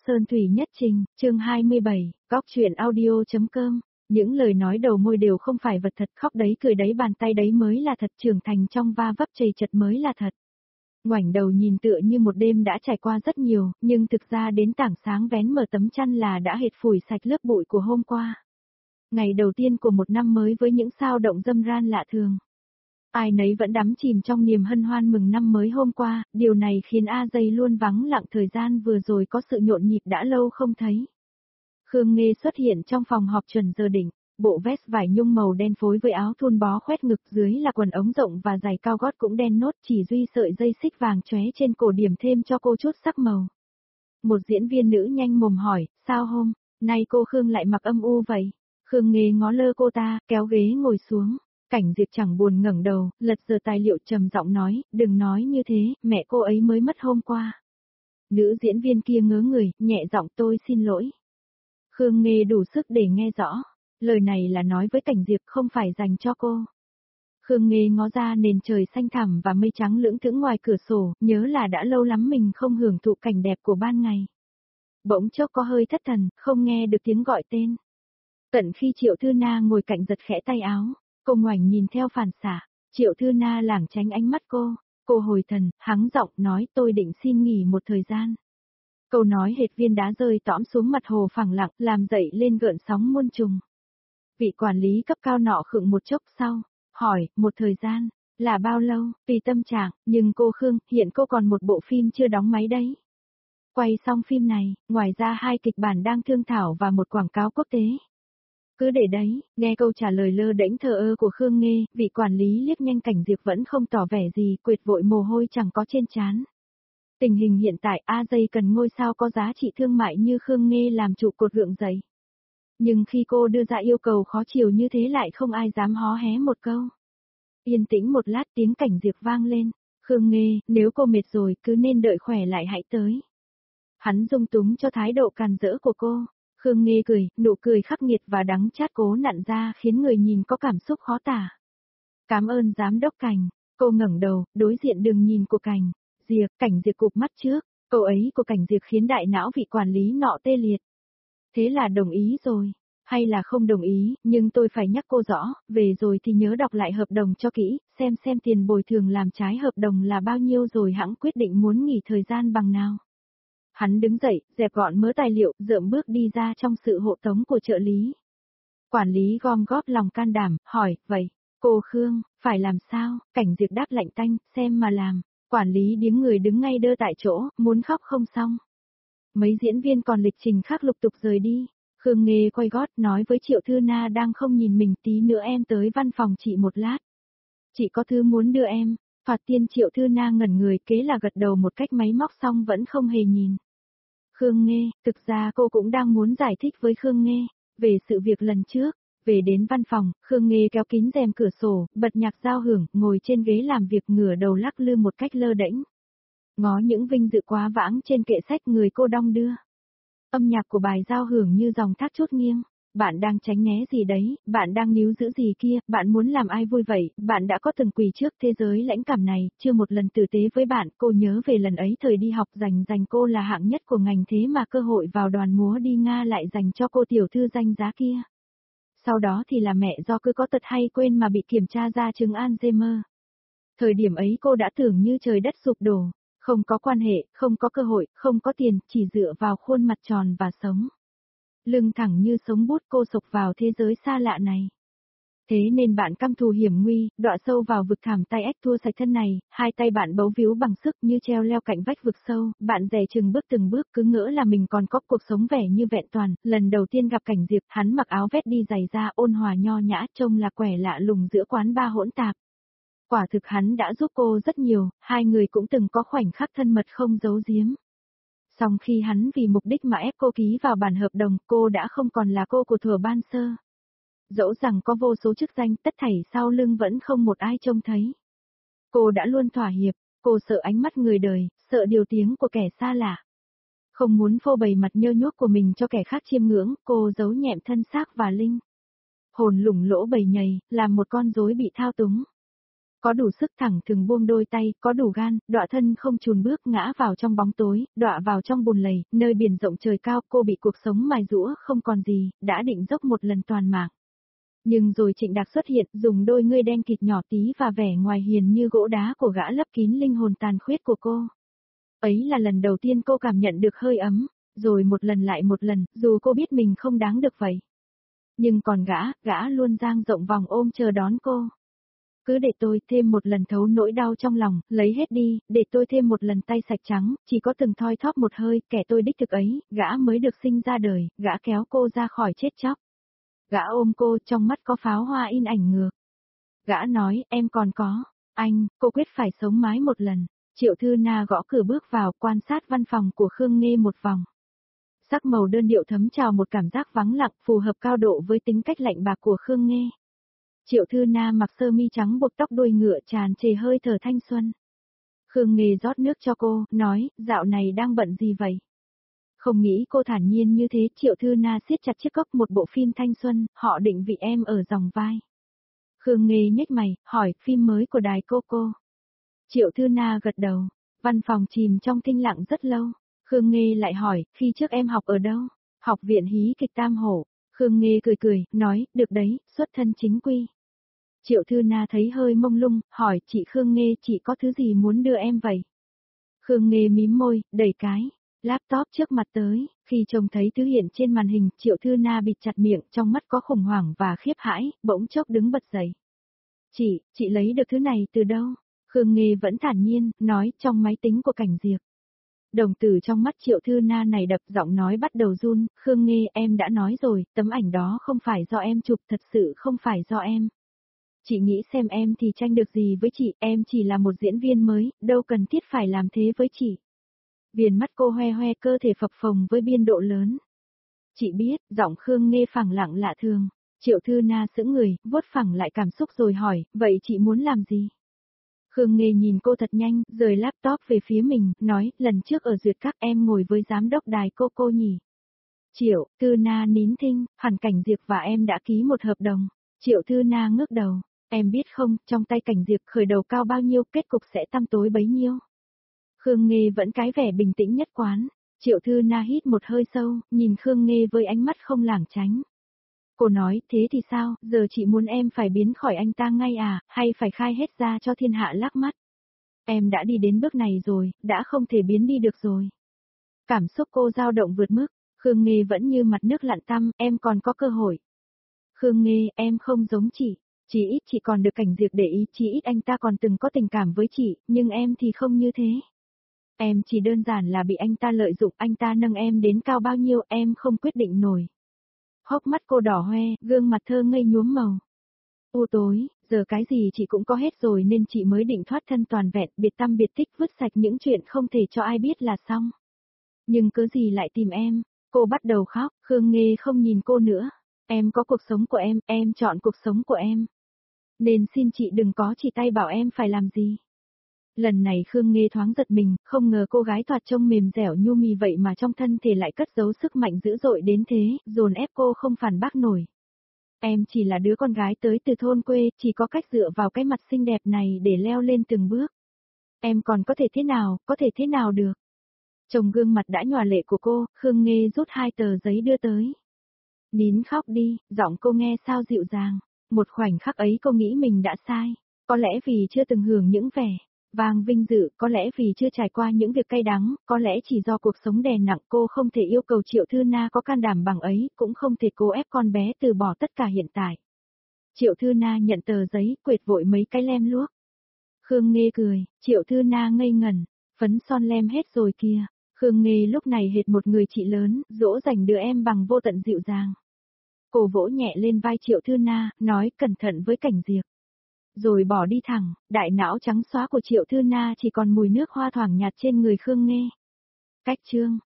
Sơn Thủy Nhất Trình, chương 27, góc truyện audio.com. Những lời nói đầu môi đều không phải vật thật, khóc đấy cười đấy bàn tay đấy mới là thật, trưởng thành trong va vấp chầy chật mới là thật. Ngoảnh đầu nhìn tựa như một đêm đã trải qua rất nhiều, nhưng thực ra đến tảng sáng vén mở tấm chăn là đã hệt phủi sạch lớp bụi của hôm qua. Ngày đầu tiên của một năm mới với những sao động râm ran lạ thường. Ai nấy vẫn đắm chìm trong niềm hân hoan mừng năm mới hôm qua, điều này khiến A Dây luôn vắng lặng thời gian vừa rồi có sự nhộn nhịp đã lâu không thấy. Khương Nghê xuất hiện trong phòng họp chuẩn giờ định, bộ vest vải nhung màu đen phối với áo thun bó khoét ngực, dưới là quần ống rộng và giày cao gót cũng đen nốt, chỉ duy sợi dây xích vàng chóe trên cổ điểm thêm cho cô chút sắc màu. Một diễn viên nữ nhanh mồm hỏi, sao hôm nay cô Khương lại mặc âm u vậy? Khương Nghê ngó lơ cô ta, kéo ghế ngồi xuống. Cảnh Diệp chẳng buồn ngẩng đầu, lật giờ tài liệu trầm giọng nói, đừng nói như thế, mẹ cô ấy mới mất hôm qua. Nữ diễn viên kia ngớ người, nhẹ giọng, tôi xin lỗi. Khương Nghê đủ sức để nghe rõ, lời này là nói với Cảnh Diệp không phải dành cho cô. Khương Nghê ngó ra nền trời xanh thẳm và mây trắng lững thững ngoài cửa sổ, nhớ là đã lâu lắm mình không hưởng thụ cảnh đẹp của ban ngày. Bỗng chốc có hơi thất thần, không nghe được tiếng gọi tên. Tận khi Triệu Thư Na ngồi cạnh giật khẽ tay áo. Cô ngoảnh nhìn theo phản xạ, Triệu Thư Na lảng tránh ánh mắt cô hồi thần, hắng giọng nói tôi định xin nghỉ một thời gian. Câu nói hệt viên đá rơi tõm xuống mặt hồ phẳng lặng, làm dậy lên gợn sóng muôn trùng. Vị quản lý cấp cao nọ khựng một chốc sau, hỏi, một thời gian, là bao lâu, tùy tâm trạng, nhưng cô Khương, hiện cô còn một bộ phim chưa đóng máy đấy. Quay xong phim này, ngoài ra 2 kịch bản đang thương thảo và một quảng cáo quốc tế. Cứ để đấy, nghe câu trả lời lơ đễnh thờ ơ của Khương Nghê, vị quản lý liếc nhanh Cảnh Diệp vẫn không tỏ vẻ gì, quệt vội mồ hôi chẳng có trên trán. Tình hình hiện tại A Dây cần ngôi sao có giá trị thương mại như Khương Nghê làm trụ cột gượng dậy. Nhưng khi cô đưa ra yêu cầu khó chiều như thế lại không ai dám hó hé một câu. Yên tĩnh một lát tiếng Cảnh Diệp vang lên, Khương Nghê, nếu cô mệt rồi cứ nên đợi khỏe lại hãy tới. Hắn dung túng cho thái độ càn rỡ của cô. Khương Nghê cười, nụ cười khắc nghiệt và đắng chát cố nặn ra khiến người nhìn có cảm xúc khó tả. Cảm ơn giám đốc Cảnh, cô ngẩng đầu, đối diện đường nhìn của Cảnh Diệp, Cảnh Diệp cụp mắt trước, câu ấy của Cảnh Diệp khiến đại não vị quản lý nọ tê liệt. Thế là đồng ý rồi, hay là không đồng ý, nhưng tôi phải nhắc cô rõ, về rồi thì nhớ đọc lại hợp đồng cho kỹ, xem tiền bồi thường làm trái hợp đồng là bao nhiêu rồi hẵng quyết định muốn nghỉ thời gian bằng nào. Hắn đứng dậy, dẹp gọn mớ tài liệu, dợm bước đi ra trong sự hộ tống của trợ lý. Quản lý gom góp lòng can đảm, hỏi, vậy, cô Khương, phải làm sao? Cảnh Diệp đáp lạnh tanh, xem mà làm. Quản lý điếng người đứng ngay đơ tại chỗ, muốn khóc không xong. Mấy diễn viên còn lịch trình khác lục tục rời đi. Khương Nghê quay gót nói với Triệu Thư Na đang không nhìn mình, tí nữa em tới văn phòng chị một lát. Chị có thứ muốn đưa em. Phạt tiên Triệu Thư Na ngẩn người, kế là gật đầu một cách máy móc xong vẫn không hề nhìn. Khương Nghê, thực ra cô cũng đang muốn giải thích với Khương Nghê về sự việc lần trước. Về đến văn phòng, Khương Nghê kéo kín rèm cửa sổ, bật nhạc giao hưởng, ngồi trên ghế làm việc ngửa đầu lắc lư một cách lơ đễnh. Ngó những vinh dự quá vãng trên kệ sách người cô đong đưa. Âm nhạc của bài giao hưởng như dòng thác chút nghiêng. Bạn đang tránh né gì đấy, bạn đang níu giữ gì kia, bạn muốn làm ai vui vậy, bạn đã có từng quỳ trước thế giới lãnh cảm này, chưa một lần tử tế với bạn, cô nhớ về lần ấy thời đi học dành cô là hạng nhất của ngành thế mà cơ hội vào đoàn múa đi Nga lại dành cho cô tiểu thư danh giá kia. Sau đó thì là mẹ do cứ có tật hay quên mà bị kiểm tra ra chứng Alzheimer. Thời điểm ấy cô đã tưởng như trời đất sụp đổ, không có quan hệ, không có cơ hội, không có tiền, chỉ dựa vào khuôn mặt tròn và sống. Lưng thẳng như sống bút cô sộc vào thế giới xa lạ này. Thế nên bạn căm thù hiểm nguy, đọa sâu vào vực thẳm tay ếch thua sạch thân này, hai tay bạn bấu víu bằng sức như treo leo cạnh vách vực sâu, bạn dè chừng bước từng bước cứ ngỡ là mình còn có cuộc sống vẻ như vẹn toàn, lần đầu tiên gặp Cảnh Diệp, hắn mặc áo vest đi giày da ôn hòa nho nhã trông là quẻ lạ lùng giữa quán bar hỗn tạp. Quả thực hắn đã giúp cô rất nhiều, hai người cũng từng có khoảnh khắc thân mật không giấu giếm. Song khi hắn vì mục đích mà ép cô ký vào bản hợp đồng, cô đã không còn là cô của thuở ban sơ. Dẫu rằng có vô số chức danh, tất thảy sau lưng vẫn không một ai trông thấy. Cô đã luôn thỏa hiệp, cô sợ ánh mắt người đời, sợ điều tiếng của kẻ xa lạ. Không muốn phô bày mặt nhơ nhuốc của mình cho kẻ khác chiêm ngưỡng, cô giấu nhẹm thân xác và linh hồn lủng lỗ bầy nhầy, làm một con rối bị thao túng. Có đủ sức thẳng thừng buông đôi tay, có đủ gan, đọa thân không chùn bước ngã vào trong bóng tối, đọa vào trong bùn lầy, nơi biển rộng trời cao cô bị cuộc sống mài rũa không còn gì, đã định dốc một lần toàn mạng. Nhưng rồi Trịnh Đạc xuất hiện, dùng đôi ngươi đen kịt nhỏ tí và vẻ ngoài hiền như gỗ đá của gã lấp kín linh hồn tàn khuyết của cô. Ấy là lần đầu tiên cô cảm nhận được hơi ấm, rồi một lần lại một lần, dù cô biết mình không đáng được vậy. Nhưng còn gã luôn dang rộng vòng ôm chờ đón cô. Cứ để tôi thêm một lần thấu nỗi đau trong lòng, lấy hết đi, để tôi thêm một lần tay sạch trắng, chỉ có từng thoi thóp một hơi, kẻ tôi đích thực ấy, gã mới được sinh ra đời, gã kéo cô ra khỏi chết chóc. Gã ôm cô, trong mắt có pháo hoa in ảnh ngược. Gã nói, em còn có, anh, cô quyết phải sống mái một lần. Triệu Thư Na gõ cửa bước vào, quan sát văn phòng của Khương Nghê một vòng. Sắc màu đơn điệu thấm trào một cảm giác vắng lặng, phù hợp cao độ với tính cách lạnh bạc của Khương Nghê. Triệu Thư Na mặc sơ mi trắng buộc tóc đuôi ngựa tràn trề hơi thở thanh xuân. Khương Nghê rót nước cho cô, nói, dạo này đang bận gì vậy? Không nghĩ cô thản nhiên như thế, Triệu Thư Na siết chặt chiếc cốc, một bộ phim thanh xuân, họ định vị em ở dòng vai. Khương Nghê nhếch mày, hỏi, phim mới của đài Coco. Triệu Thư Na gật đầu, văn phòng chìm trong thinh lặng rất lâu. Khương Nghê lại hỏi, khi trước em học ở đâu? Học viện hí kịch Tam Hổ. Khương Nghê cười, nói, được đấy, xuất thân chính quy. Triệu Thư Na thấy hơi mông lung, hỏi, chị Khương Nghê, chị có thứ gì muốn đưa em vậy? Khương Nghê mím môi, đẩy cái laptop trước mặt tới, khi trông thấy thứ hiện trên màn hình, Triệu Thư Na bịt chặt miệng, trong mắt có khủng hoảng và khiếp hãi, bỗng chốc đứng bật dậy. Chị lấy được thứ này từ đâu? Khương Nghê vẫn thản nhiên, nói, trong máy tính của Cảnh Diệp. Đồng tử trong mắt Triệu Thư Na này đập, giọng nói bắt đầu run, Khương Nghê, em đã nói rồi, tấm ảnh đó không phải do em chụp, thật sự không phải do em. Chị nghĩ xem em thì tranh được gì với chị, em chỉ là một diễn viên mới, đâu cần thiết phải làm thế với chị. Viền mắt cô hoe hoe, cơ thể phập phồng với biên độ lớn. Chị biết, giọng Khương Nghê phẳng lặng lạ thường. Triệu Thư Na sững người, vuốt phẳng lại cảm xúc rồi hỏi, vậy chị muốn làm gì? Khương Nghê nhìn cô thật nhanh, rời laptop về phía mình, nói, lần trước ở duyệt các em ngồi với giám đốc đài Coco nhỉ. Triệu Thư Na nín thinh, hẳn Cảnh Diệp và em đã ký một hợp đồng. Triệu Thư Na ngước đầu, em biết không, trong tay Cảnh Diệp khởi đầu cao bao nhiêu, kết cục sẽ tăm tối bấy nhiêu. Khương Nghê vẫn cái vẻ bình tĩnh nhất quán. Triệu Thư Na hít một hơi sâu, nhìn Khương Nghê với ánh mắt không lảng tránh. Cô nói, thế thì sao, giờ chị muốn em phải biến khỏi anh ta ngay à, hay phải khai hết ra cho thiên hạ lác mắt? Em đã đi đến bước này rồi, đã không thể biến đi được rồi. Cảm xúc cô dao động vượt mức, Khương Nghê vẫn như mặt nước lặn tăm, em còn có cơ hội. Khương Nghê, em không giống chị, chỉ ít chị còn được Cảnh Diệp để ý, chỉ ít anh ta còn từng có tình cảm với chị, nhưng em thì không như thế. Em chỉ đơn giản là bị anh ta lợi dụng, anh ta nâng em đến cao bao nhiêu em không quyết định nổi. Hốc mắt cô đỏ hoe, gương mặt thơ ngây nhuốm màu. U tối, giờ cái gì chị cũng có hết rồi nên chị mới định thoát thân toàn vẹn, biệt tâm biệt tích, vứt sạch những chuyện không thể cho ai biết là xong. Nhưng cớ gì lại tìm em? Cô bắt đầu khóc, Khương Nghê không nhìn cô nữa. Em có cuộc sống của em chọn cuộc sống của em. Nên xin chị đừng có chỉ tay bảo em phải làm gì. Lần này Khương Nghê thoáng giật mình, không ngờ cô gái thoạt trông mềm dẻo nhu mì vậy mà trong thân thể lại cất giấu sức mạnh dữ dội đến thế, dồn ép cô không phản bác nổi. Em chỉ là đứa con gái tới từ thôn quê, chỉ có cách dựa vào cái mặt xinh đẹp này để leo lên từng bước. Em còn có thể thế nào được. Trông gương mặt đã nhòa lệ của cô, Khương Nghê rút 2 tờ giấy đưa tới. Nín khóc đi, giọng cô nghe sao dịu dàng. Một khoảnh khắc ấy cô nghĩ mình đã sai, có lẽ vì chưa từng hưởng những vẻ vang vinh dự, có lẽ vì chưa trải qua những việc cay đắng, có lẽ chỉ do cuộc sống đè nặng cô không thể yêu cầu Triệu Thư Na có can đảm bằng ấy, cũng không thể cố ép con bé từ bỏ tất cả hiện tại. Triệu Thư Na nhận tờ giấy, quệt vội mấy cái lem luốc. Khương Nghê cười, Triệu Thư Na ngây ngẩn, phấn son lem hết rồi kìa. Khương Nghê lúc này hệt một người chị lớn, dỗ dành đứa em bằng vô tận dịu dàng. Cô vỗ nhẹ lên vai Triệu Thư Na, nói cẩn thận với Cảnh Diệp. Rồi bỏ đi thẳng, đại não trắng xóa của Triệu Thư Na chỉ còn mùi nước hoa thoảng nhạt trên người Khương Nghê. Cách chương